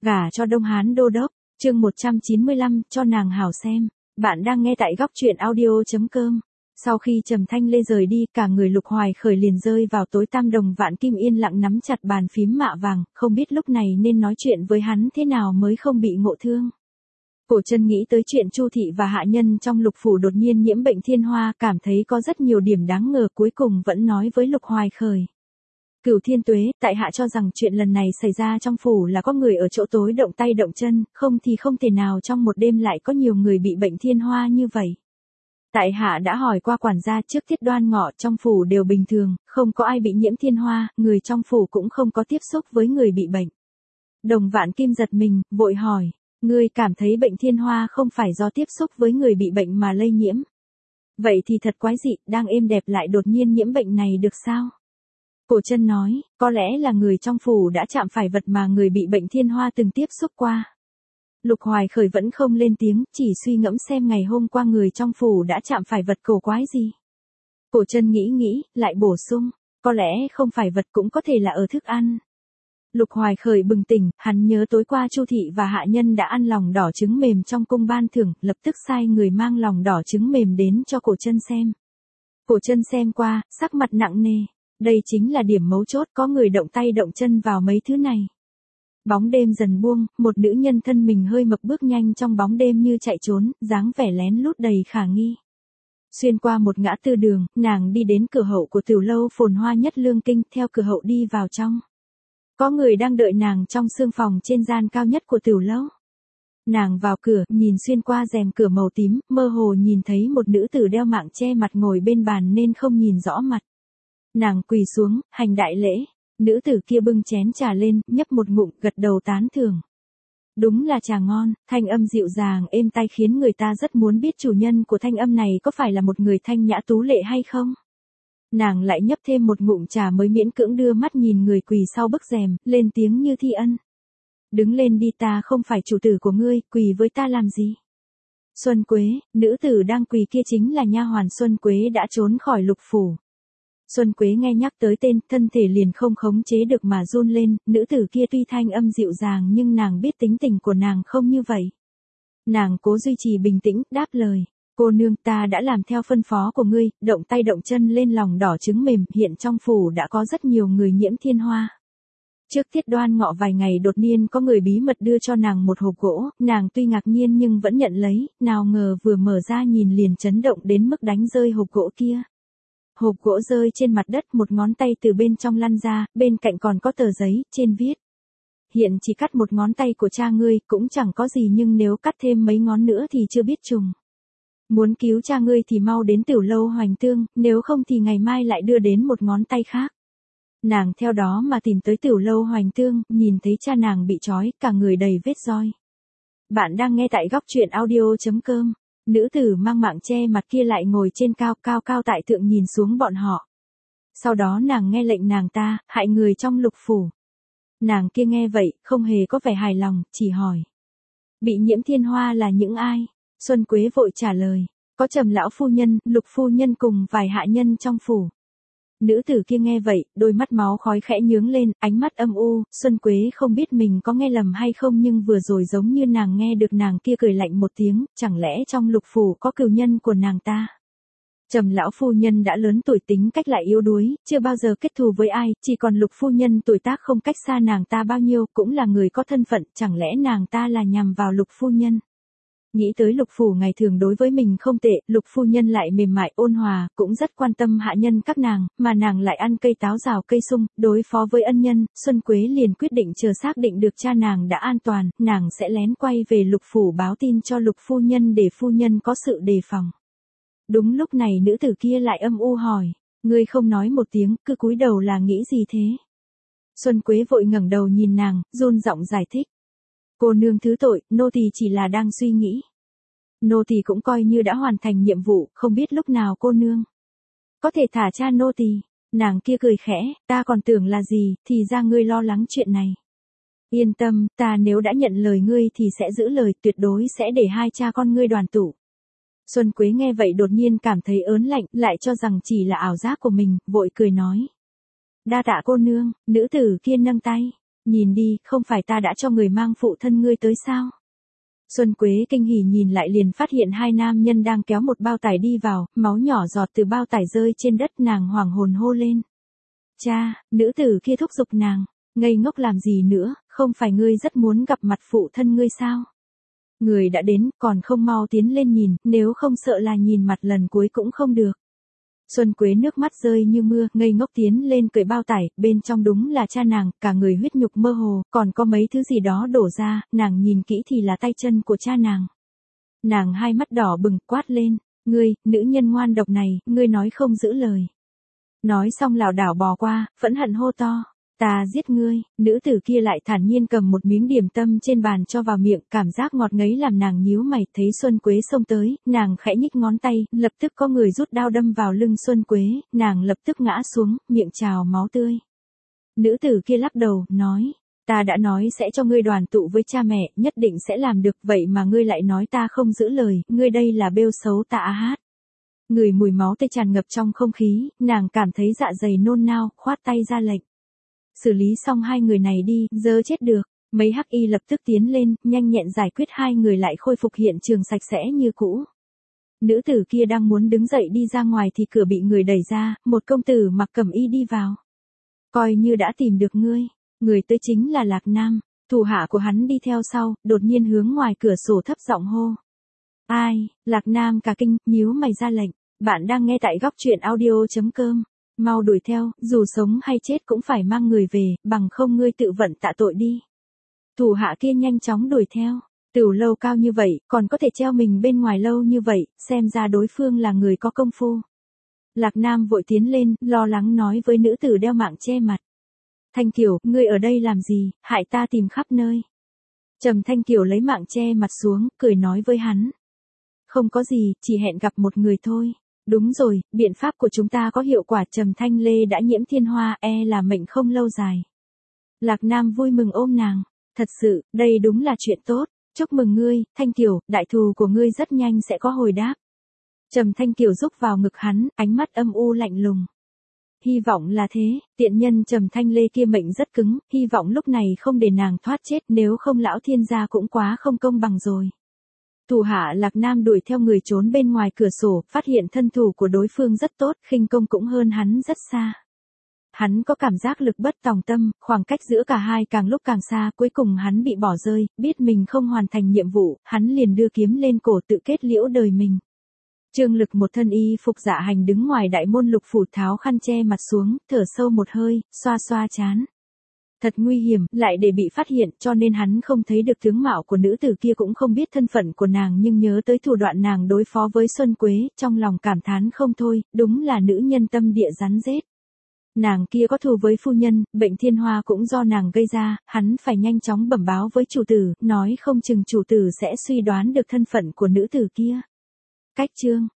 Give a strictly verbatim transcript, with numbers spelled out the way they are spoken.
Gả cho Đông Hán đô đốc, chương một trăm chín mươi lăm, cho nàng hảo xem. Bạn đang nghe tại góc truyện audio.com. Sau khi Trầm Thanh Lê rời đi, cả người Lục Hoài Khởi liền rơi vào tối tăm đồng vạn kim yên lặng nắm chặt bàn phím mạ vàng, không biết lúc này nên nói chuyện với hắn thế nào mới không bị ngộ thương. Cổ Chân nghĩ tới chuyện Chu thị và hạ nhân trong Lục phủ đột nhiên nhiễm bệnh thiên hoa, cảm thấy có rất nhiều điểm đáng ngờ, cuối cùng vẫn nói với Lục Hoài Khởi. Cửu Thiên Tuế, tại hạ cho rằng chuyện lần này xảy ra trong phủ là có người ở chỗ tối động tay động chân, không thì không thể nào trong một đêm lại có nhiều người bị bệnh thiên hoa như vậy. Tại hạ đã hỏi qua quản gia, trước Tiết Đoan Ngọ trong phủ đều bình thường, không có ai bị nhiễm thiên hoa, người trong phủ cũng không có tiếp xúc với người bị bệnh. Đồng Vạn Kim giật mình, vội hỏi, ngươi cảm thấy bệnh thiên hoa không phải do tiếp xúc với người bị bệnh mà lây nhiễm. Vậy thì thật quái dị, đang êm đẹp lại đột nhiên nhiễm bệnh này được sao? Cổ Chân nói, có lẽ là người trong phủ đã chạm phải vật mà người bị bệnh thiên hoa từng tiếp xúc qua. Lục Hoài Khởi vẫn không lên tiếng, chỉ suy ngẫm xem ngày hôm qua người trong phủ đã chạm phải vật cổ quái gì. Cổ Chân nghĩ nghĩ, lại bổ sung, có lẽ không phải vật cũng có thể là ở thức ăn. Lục Hoài Khởi bừng tỉnh, hắn nhớ tối qua Chu thị và hạ nhân đã ăn lòng đỏ trứng mềm trong cung ban thưởng, lập tức sai người mang lòng đỏ trứng mềm đến cho Cổ Chân xem. Cổ Chân xem qua, sắc mặt nặng nề. Đây chính là điểm mấu chốt, có người động tay động chân vào mấy thứ này. Bóng đêm dần buông, một nữ nhân thân mình hơi mập bước nhanh trong bóng đêm như chạy trốn, dáng vẻ lén lút đầy khả nghi. Xuyên qua một ngã tư đường, nàng đi đến cửa hậu của tiểu lâu phồn hoa nhất Lương Kinh, theo cửa hậu đi vào trong. Có người đang đợi nàng trong sương phòng trên gian cao nhất của tiểu lâu. Nàng vào cửa, nhìn xuyên qua rèm cửa màu tím, mơ hồ nhìn thấy một nữ tử đeo mạng che mặt ngồi bên bàn nên không nhìn rõ mặt. Nàng quỳ xuống, hành đại lễ, nữ tử kia bưng chén trà lên, nhấp một ngụm, gật đầu tán thưởng. Đúng là trà ngon, thanh âm dịu dàng êm tai khiến người ta rất muốn biết chủ nhân của thanh âm này có phải là một người thanh nhã tú lệ hay không. Nàng lại nhấp thêm một ngụm trà mới miễn cưỡng đưa mắt nhìn người quỳ sau bức rèm, lên tiếng như thi ân. Đứng lên đi, ta không phải chủ tử của ngươi, quỳ với ta làm gì? Xuân Quế, nữ tử đang quỳ kia chính là nha hoàn Xuân Quế đã trốn khỏi Lục phủ. Xuân Quế nghe nhắc tới tên, thân thể liền không khống chế được mà run lên, nữ tử kia tuy thanh âm dịu dàng nhưng nàng biết tính tình của nàng không như vậy. Nàng cố duy trì bình tĩnh, đáp lời, cô nương, ta đã làm theo phân phó của ngươi, động tay động chân lên lòng đỏ trứng mềm, hiện trong phủ đã có rất nhiều người nhiễm thiên hoa. Trước Tiết Đoan Ngọ vài ngày đột nhiên có người bí mật đưa cho nàng một hộp gỗ, nàng tuy ngạc nhiên nhưng vẫn nhận lấy, nào ngờ vừa mở ra nhìn liền chấn động đến mức đánh rơi hộp gỗ kia. Hộp gỗ rơi trên mặt đất, một ngón tay từ bên trong lăn ra, bên cạnh còn có tờ giấy, trên viết. Hiện chỉ cắt một ngón tay của cha ngươi, cũng chẳng có gì nhưng nếu cắt thêm mấy ngón nữa thì chưa biết trùng. Muốn cứu cha ngươi thì mau đến tiểu lâu Hoành Tương, nếu không thì ngày mai lại đưa đến một ngón tay khác. Nàng theo đó mà tìm tới tiểu lâu Hoành Tương, nhìn thấy cha nàng bị trói, cả người đầy vết roi. Bạn đang nghe tại góc truyện audio.com. Nữ tử mang mạng che mặt kia lại ngồi trên cao cao cao tại thượng nhìn xuống bọn họ. Sau đó nàng nghe lệnh nàng ta, hại người trong Lục phủ. Nàng kia nghe vậy, không hề có vẻ hài lòng, chỉ hỏi. Bị nhiễm thiên hoa là những ai? Xuân Quế vội trả lời. Có Trầm lão phu nhân, Lục phu nhân cùng vài hạ nhân trong phủ. Nữ tử kia nghe vậy, đôi mắt máu khói khẽ nhướng lên, ánh mắt âm u, Xuân Quế không biết mình có nghe lầm hay không nhưng vừa rồi giống như nàng nghe được nàng kia cười lạnh một tiếng, chẳng lẽ trong Lục phủ có cừu nhân của nàng ta. Trầm lão phu nhân đã lớn tuổi, tính cách lại yếu đuối, chưa bao giờ kết thù với ai, chỉ còn Lục phu nhân tuổi tác không cách xa nàng ta bao nhiêu, cũng là người có thân phận, chẳng lẽ nàng ta là nhằm vào Lục phu nhân. Nghĩ tới Lục phủ ngày thường đối với mình không tệ, Lục phu nhân lại mềm mại ôn hòa, cũng rất quan tâm hạ nhân các nàng, mà nàng lại ăn cây táo rào cây sung, đối phó với ân nhân, Xuân Quế liền quyết định chờ xác định được cha nàng đã an toàn, nàng sẽ lén quay về Lục phủ báo tin cho Lục phu nhân để phu nhân có sự đề phòng. Đúng lúc này nữ tử kia lại âm u hỏi, ngươi không nói một tiếng, cứ cúi đầu là nghĩ gì thế? Xuân Quế vội ngẩng đầu nhìn nàng, run giọng giải thích. Cô nương thứ tội, nô tỳ chỉ là đang suy nghĩ. Nô tỳ cũng coi như đã hoàn thành nhiệm vụ, không biết lúc nào cô nương có thể thả cha nô tỳ. Nàng kia cười khẽ, ta còn tưởng là gì, thì ra ngươi lo lắng chuyện này. Yên tâm, ta nếu đã nhận lời ngươi thì sẽ giữ lời, tuyệt đối sẽ để hai cha con ngươi đoàn tụ. Xuân Quế nghe vậy đột nhiên cảm thấy ớn lạnh, lại cho rằng chỉ là ảo giác của mình, vội cười nói. Đa tạ cô nương, nữ tử kia nâng tay. Nhìn đi, không phải ta đã cho người mang phụ thân ngươi tới sao? Xuân Quế kinh hỉ nhìn lại liền phát hiện hai nam nhân đang kéo một bao tải đi vào, máu nhỏ giọt từ bao tải rơi trên đất, nàng hoảng hồn hô lên. Cha, nữ tử kia thúc giục nàng, ngây ngốc làm gì nữa, không phải ngươi rất muốn gặp mặt phụ thân ngươi sao? Người đã đến, còn không mau tiến lên nhìn, nếu không sợ là nhìn mặt lần cuối cũng không được. Xuân Quế nước mắt rơi như mưa, ngây ngốc tiến lên cởi bao tải, bên trong đúng là cha nàng, cả người huyết nhục mơ hồ, còn có mấy thứ gì đó đổ ra, nàng nhìn kỹ thì là tay chân của cha nàng. Nàng hai mắt đỏ bừng, quát lên, ngươi, nữ nhân ngoan độc này, ngươi nói không giữ lời. Nói xong lảo đảo bò qua, phẫn hận hô to. Ta giết ngươi, nữ tử kia lại thản nhiên cầm một miếng điểm tâm trên bàn cho vào miệng, cảm giác ngọt ngấy làm nàng nhíu mày, thấy Xuân Quế xông tới, nàng khẽ nhích ngón tay, lập tức có người rút đao đâm vào lưng Xuân Quế, nàng lập tức ngã xuống, miệng trào máu tươi. Nữ tử kia lắc đầu, nói, ta đã nói sẽ cho ngươi đoàn tụ với cha mẹ, nhất định sẽ làm được, vậy mà ngươi lại nói ta không giữ lời, ngươi đây là bêu xấu ta hát. Người mùi máu tươi tràn ngập trong không khí, nàng cảm thấy dạ dày nôn nao, khoát tay ra lệnh. Xử lý xong hai người này đi, dơ chết được. Mấy hắc y lập tức tiến lên, nhanh nhẹn giải quyết hai người lại khôi phục hiện trường sạch sẽ như cũ. Nữ tử kia đang muốn đứng dậy đi ra ngoài thì cửa bị người đẩy ra, một công tử mặc cẩm y đi vào. Coi như đã tìm được ngươi, người tới chính là Lạc Nam, thủ hạ của hắn đi theo sau, đột nhiên hướng ngoài cửa sổ thấp giọng hô. Ai, Lạc Nam cả kinh, nhíu mày ra lệnh, bạn đang nghe tại góc truyện audio chấm com. Mau đuổi theo, dù sống hay chết cũng phải mang người về, bằng không ngươi tự vận tạ tội đi. Thủ hạ kia nhanh chóng đuổi theo, tửu lâu cao như vậy, còn có thể treo mình bên ngoài lâu như vậy, xem ra đối phương là người có công phu. Lạc Nam vội tiến lên, lo lắng nói với nữ tử đeo mạng che mặt. Thanh Kiều, ngươi ở đây làm gì, hại ta tìm khắp nơi. Trầm Thanh Kiều lấy mạng che mặt xuống, cười nói với hắn. Không có gì, chỉ hẹn gặp một người thôi. Đúng rồi, biện pháp của chúng ta có hiệu quả, Trầm Thanh Lê đã nhiễm thiên hoa, e là mệnh không lâu dài. Lạc Nam vui mừng ôm nàng, thật sự, đây đúng là chuyện tốt, chúc mừng ngươi, Thanh Kiều, đại thù của ngươi rất nhanh sẽ có hồi đáp. Trầm Thanh Kiều rúc vào ngực hắn, ánh mắt âm u lạnh lùng. Hy vọng là thế, tiện nhân Trầm Thanh Lê kia mệnh rất cứng, hy vọng lúc này không để nàng thoát chết, nếu không lão thiên gia cũng quá không công bằng rồi. Thủ hạ Lạc Nam đuổi theo người trốn bên ngoài cửa sổ, phát hiện thân thủ của đối phương rất tốt, khinh công cũng hơn hắn rất xa. Hắn có cảm giác lực bất tòng tâm, khoảng cách giữa cả hai càng lúc càng xa, cuối cùng hắn bị bỏ rơi, biết mình không hoàn thành nhiệm vụ, hắn liền đưa kiếm lên cổ tự kết liễu đời mình. Trương Lực một thân y phục dạ hành đứng ngoài đại môn Lục phủ, tháo khăn che mặt xuống, thở sâu một hơi, xoa xoa trán. Thật nguy hiểm, lại để bị phát hiện, cho nên hắn không thấy được tướng mạo của nữ tử kia, cũng không biết thân phận của nàng, nhưng nhớ tới thủ đoạn nàng đối phó với Xuân Quế, trong lòng cảm thán không thôi, đúng là nữ nhân tâm địa rắn rết. Nàng kia có thù với phu nhân, bệnh thiên hoa cũng do nàng gây ra, hắn phải nhanh chóng bẩm báo với chủ tử, nói không chừng chủ tử sẽ suy đoán được thân phận của nữ tử kia. Cách chương